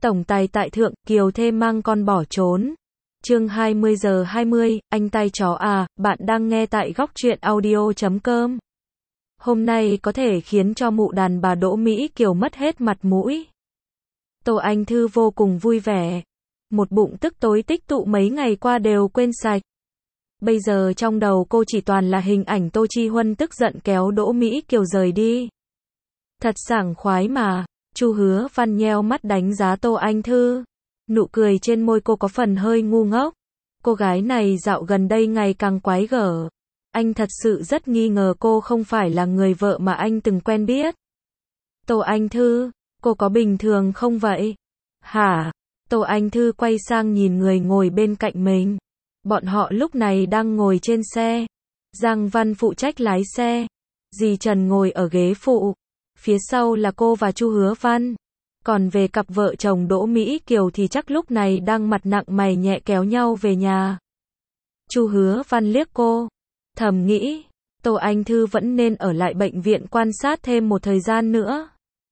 Tổng tài tại thượng, Kiều thê mang con bỏ trốn. Chương 20:20, anh tai chó à, bạn đang nghe tại góc truyện audio.com. Hôm nay có thể khiến cho mụ đàn bà Đỗ Mỹ Kiều mất hết mặt mũi. Tô Anh Thư vô cùng vui vẻ. Một bụng tức tối tích tụ mấy ngày qua đều quên sạch. Bây giờ trong đầu cô chỉ toàn là hình ảnh Tô Chi Huân tức giận kéo Đỗ Mỹ Kiều rời đi. Thật sảng khoái mà. Chu Hứa Văn nheo mắt đánh giá Tô Anh Thư. Nụ cười trên môi cô có phần hơi ngu ngốc. Cô gái này dạo gần đây ngày càng quái gở. Anh thật sự rất nghi ngờ cô không phải là người vợ mà anh từng quen biết. Tô Anh Thư, cô có bình thường không vậy? Hả? Tô Anh Thư quay sang nhìn người ngồi bên cạnh mình. Bọn họ lúc này đang ngồi trên xe. Giang Văn phụ trách lái xe. Dì Trần ngồi ở ghế phụ. Phía sau là cô và Chu Hứa Văn. Còn về cặp vợ chồng Đỗ Mỹ Kiều thì chắc lúc này đang mặt nặng mày nhẹ kéo nhau về nhà. Chu Hứa Văn liếc cô. Thầm nghĩ, Tô Anh Thư vẫn nên ở lại bệnh viện quan sát thêm một thời gian nữa.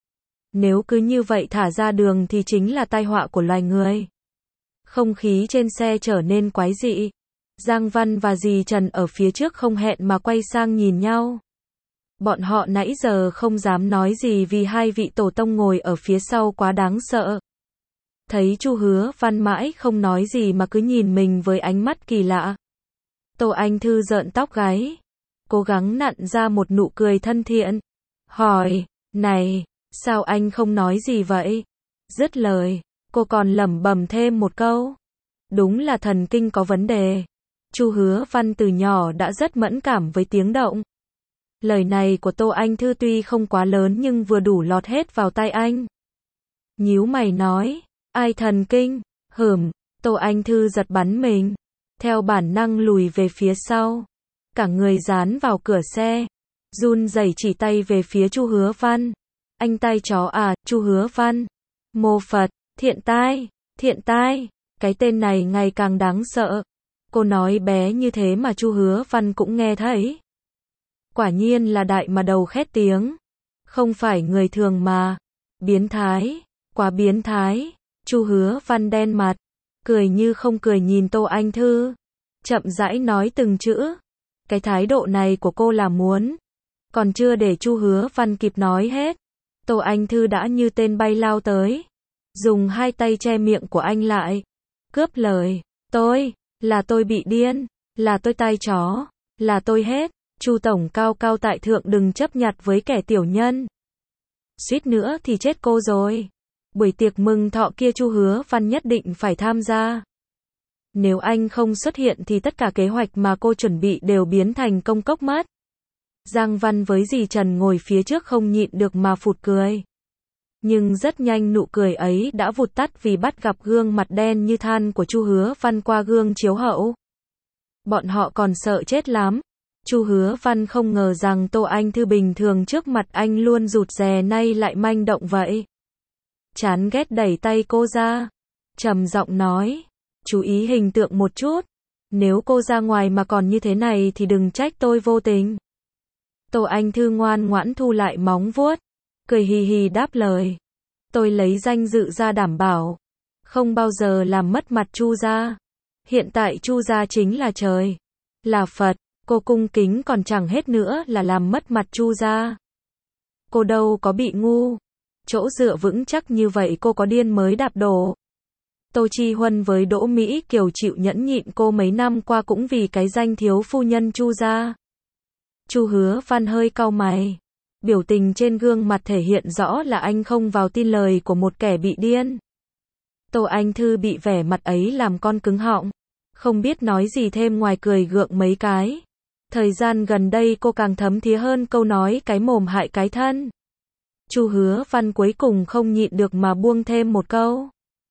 Nếu cứ như vậy thả ra đường thì chính là tai họa của loài người. Không khí trên xe trở nên quái dị. Giang Văn và dì Trần ở phía trước không hẹn mà quay sang nhìn nhau. Bọn họ nãy giờ không dám nói gì vì hai vị tổ tông ngồi ở phía sau quá đáng sợ. Thấy Chu Hứa Văn mãi không nói gì mà cứ nhìn mình với ánh mắt kỳ lạ. Tô Anh Thư rợn tóc gáy. Cố gắng nặn ra một nụ cười thân thiện. Hỏi, này, sao anh không nói gì vậy? Dứt lời, cô còn lẩm bẩm thêm một câu. Đúng là thần kinh có vấn đề. Chu Hứa Văn từ nhỏ đã rất mẫn cảm với tiếng động. Lời này của Tô Anh Thư tuy không quá lớn nhưng vừa đủ lọt hết vào tai anh. Nhíu mày nói, ai thần kinh? Tô Anh Thư giật bắn mình. Theo bản năng lùi về phía sau. Cả người dán vào cửa xe. Run rẩy chỉ tay về phía Chu Hứa Văn. Anh tai chó à, Chu Hứa Văn. Mô Phật, thiện tai. Cái tên này ngày càng đáng sợ. Cô nói bé như thế mà Chu Hứa Văn cũng nghe thấy. Quả nhiên là đại mà đầu khét tiếng. Không phải người thường mà. Biến thái. Quá biến thái. Chu Hứa Văn đen mặt. Cười như không cười nhìn Tô Anh Thư. Chậm rãi nói từng chữ. Cái thái độ này của cô là muốn. Còn chưa để Chu Hứa Văn kịp nói hết. Tô Anh Thư đã như tên bay lao tới. Dùng hai tay che miệng của anh lại. Cướp lời. Tôi bị điên. Là tôi tai chó. Là tôi hết. Chu tổng cao cao tại thượng đừng chấp nhặt với kẻ tiểu nhân. Suýt nữa thì chết cô rồi. Buổi tiệc mừng thọ kia Chu Hứa Văn nhất định phải tham gia. Nếu anh không xuất hiện thì tất cả kế hoạch mà cô chuẩn bị đều biến thành công cốc mất. Giang Văn với dì Trần ngồi phía trước không nhịn được mà phụt cười. Nhưng rất nhanh nụ cười ấy đã vụt tắt vì bắt gặp gương mặt đen như than của Chu Hứa Văn qua gương chiếu hậu. Bọn họ còn sợ chết lắm. Chu Hứa Văn không ngờ rằng Tô Anh Thư bình thường trước mặt anh luôn rụt rè nay lại manh động vậy. Chán ghét đẩy tay cô ra. Trầm giọng nói. Chú ý hình tượng một chút. Nếu cô ra ngoài mà còn như thế này thì đừng trách tôi vô tình. Tô Anh Thư ngoan ngoãn thu lại móng vuốt. Cười hì hì đáp lời. Tôi lấy danh dự ra đảm bảo. Không bao giờ làm mất mặt Chu gia. Hiện tại Chu gia chính là trời. Là Phật. Cô cung kính còn chẳng hết nữa là làm mất mặt Chu gia. Cô đâu có bị ngu. Chỗ dựa vững chắc như vậy cô có điên mới đạp đổ. Tô Chi Huân với Đỗ Mỹ Kiều chịu nhẫn nhịn cô mấy năm qua cũng vì cái danh thiếu phu nhân Chu gia. Chu Hứa Văn hơi cau mày. Biểu tình trên gương mặt thể hiện rõ là anh không vào tin lời của một kẻ bị điên. Tô Anh Thư bị vẻ mặt ấy làm con cứng họng. Không biết nói gì thêm ngoài cười gượng mấy cái. Thời gian gần đây cô càng thấm thía hơn câu nói cái mồm hại cái thân. Chu Hứa Văn cuối cùng không nhịn được mà buông thêm một câu.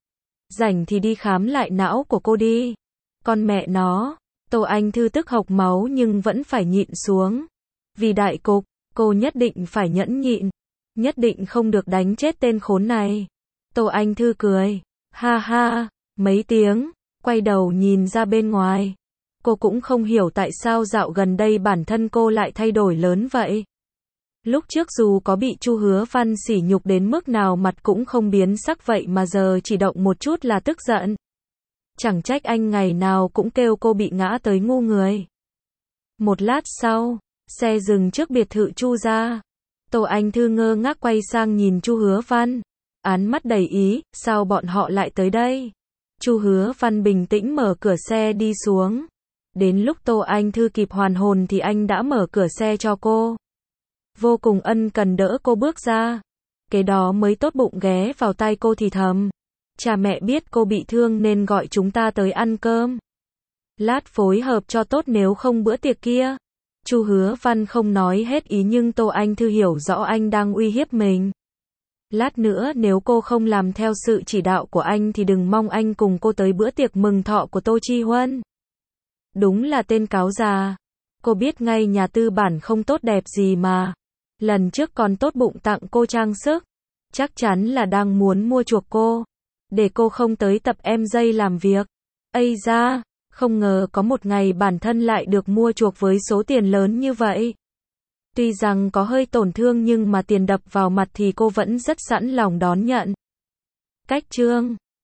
Rảnh thì đi khám lại não của cô đi. Con mẹ nó. Tô Anh Thư tức hộc máu nhưng vẫn phải nhịn xuống. Vì đại cục, cô nhất định phải nhẫn nhịn. Nhất định không được đánh chết tên khốn này. Tô Anh Thư cười. Ha ha. Mấy tiếng. Quay đầu nhìn ra bên ngoài. Cô cũng không hiểu tại sao dạo gần đây bản thân cô lại thay đổi lớn vậy. Lúc trước dù có bị Chu Hứa Văn sỉ nhục đến mức nào mặt cũng không biến sắc vậy mà giờ chỉ động một chút là tức giận. Chẳng trách anh ngày nào cũng kêu cô bị ngã tới ngu người. Một lát sau, xe dừng trước biệt thự Chu gia. Tô Anh Thư ngơ ngác quay sang nhìn Chu Hứa Văn. Ánh mắt đầy ý, sao bọn họ lại tới đây? Chu Hứa Văn bình tĩnh mở cửa xe đi xuống. Đến lúc Tô Anh Thư kịp hoàn hồn thì anh đã mở cửa xe cho cô. Vô cùng ân cần đỡ cô bước ra. Kế đó mới tốt bụng ghé vào tai cô thì thầm. Cha mẹ biết cô bị thương nên gọi chúng ta tới ăn cơm. Lát phối hợp cho tốt nếu không bữa tiệc kia. Chu Hứa Văn không nói hết ý nhưng Tô Anh Thư hiểu rõ anh đang uy hiếp mình. Lát nữa nếu cô không làm theo sự chỉ đạo của anh thì đừng mong anh cùng cô tới bữa tiệc mừng thọ của Tô Chi Huân. Đúng là tên cáo già. Cô biết ngay nhà tư bản không tốt đẹp gì mà. Lần trước còn tốt bụng tặng cô trang sức. Chắc chắn là đang muốn mua chuộc cô. Để cô không tới tập em dây làm việc. Ây da, không ngờ có một ngày bản thân lại được mua chuộc với số tiền lớn như vậy. Tuy rằng có hơi tổn thương nhưng mà tiền đập vào mặt thì cô vẫn rất sẵn lòng đón nhận. Cách chương